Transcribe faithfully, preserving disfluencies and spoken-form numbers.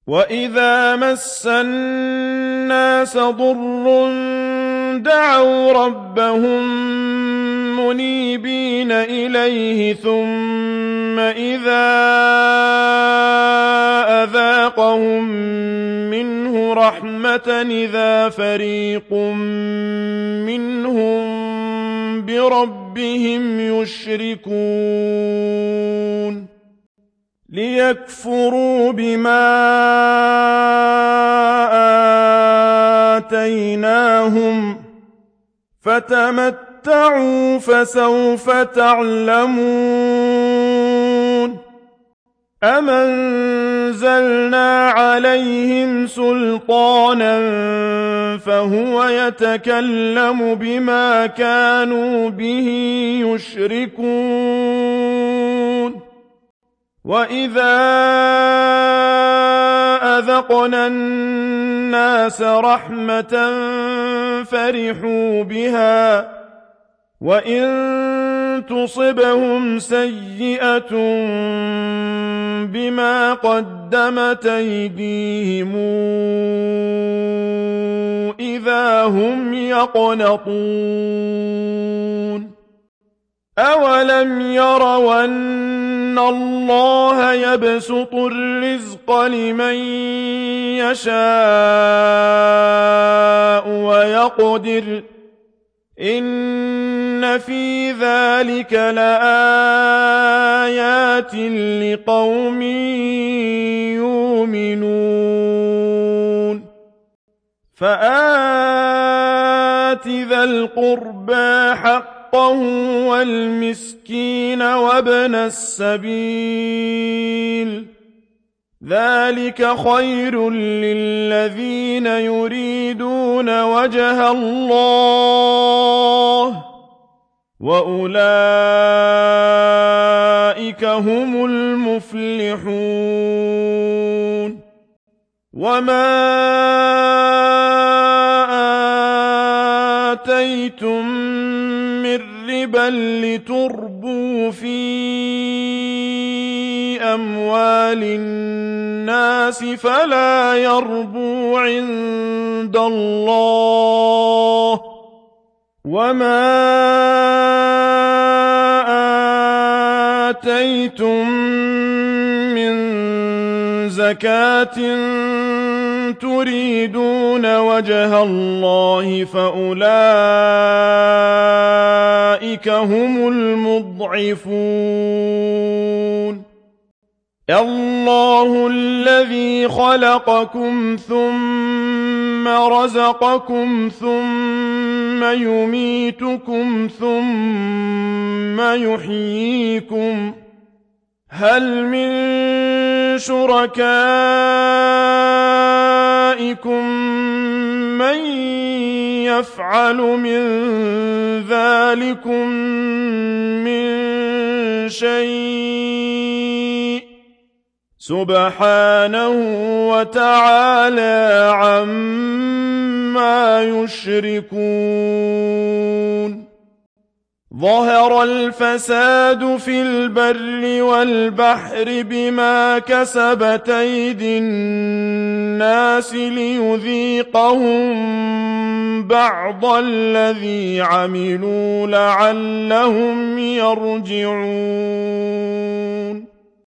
وَإِذَا مَسَّ النَّاسَ ضُرٌّ دَعَوْا رَبَّهُم مُّنِيبِينَ إِلَيْهِ ثُمَّ إِذَا أَذَاقَهُم مِّنْهُ رَحْمَةً إِذَا فَرِيقٌ مِّنْهُم بِرَبِّهِمْ يُشْرِكُونَ لِيَكْفُرُوا بِمَا آتَيْنَاهُمْ فَتَمَتَّعُوا فَسَوْفَ تَعْلَمُونَ أَمْ أَنزَلْنَا عَلَيْهِمْ سُلْطَانًا فَهُوَ يَتَكَلَّمُ بِمَا كَانُوا بِهِ يُشْرِكُونَ وَإِذَا أَذَقْنَا النَّاسَ رَحْمَةً فَرِحُوا بِهَا وَإِن تُصِبْهُمْ سَيِّئَةٌ بِمَا قَدَّمَتْ أَيْدِيهِمْ إِذَا هُمْ يَقْنَطُونَ أَوَلَمْ يَرَوْا أَنَّ اللَّهَ يَبْسُطُ الرِّزْقَ لِمَن يَشَاءُ وَيَقْدِرُ إِنَّ فِي ذَلِكَ لَآيَاتٍ لِقَوْمٍ يُؤْمِنُونَ فَآتِ ذَا الْقُرْبَىٰ حَقَّهُ وَالْمِسْكِينَ وَابْنَ السَّبِيلِ ذَلِكَ خَيْرٌ لِّلَّذِينَ يُرِيدُونَ وَجْهَ اللَّهِ وَأُولَٰئِكَ هُمُ الْمُفْلِحُونَ وَمَا آتَيْتُم مِّن رِّبًا لِّتُرْبُوا فِي أَمْوَالِ النَّاسِ فَلَا يَرْبُو عِندَ اللَّهِ وَمَا آتَيْتُم مِّن زَكَاةٍ تُرِيدُونَ وَجْهَ اللَّهِ فَأُولَٰئِكَ هُمُ الْمُضْعِفُونَ اللَّهُ الَّذِي خَلَقَكُمْ ثُمَّ رَزَقَكُمْ ثُمَّ يُمِيتُكُمْ ثُمَّ يُحْيِيكُمْ هَلْ مِن شُرَكَائِكُم مَّن يَفْعَلُ مِن ذَٰلِكُم مِّن شَيْءٍ ۚ سُبْحَانَهُ وَتَعَالَىٰ عَمَّا يُشْرِكُونَ ظَهَرَ الْفَسَادُ فِي الْبَرِّ وَالْبَحْرِ بِمَا كَسَبَتْ أَيْدِي النَّاسِ لِيُذِيقَهُم بَعْضَ الَّذِي عَمِلُوا لَعَلَّهُمْ يَرْجِعُونَ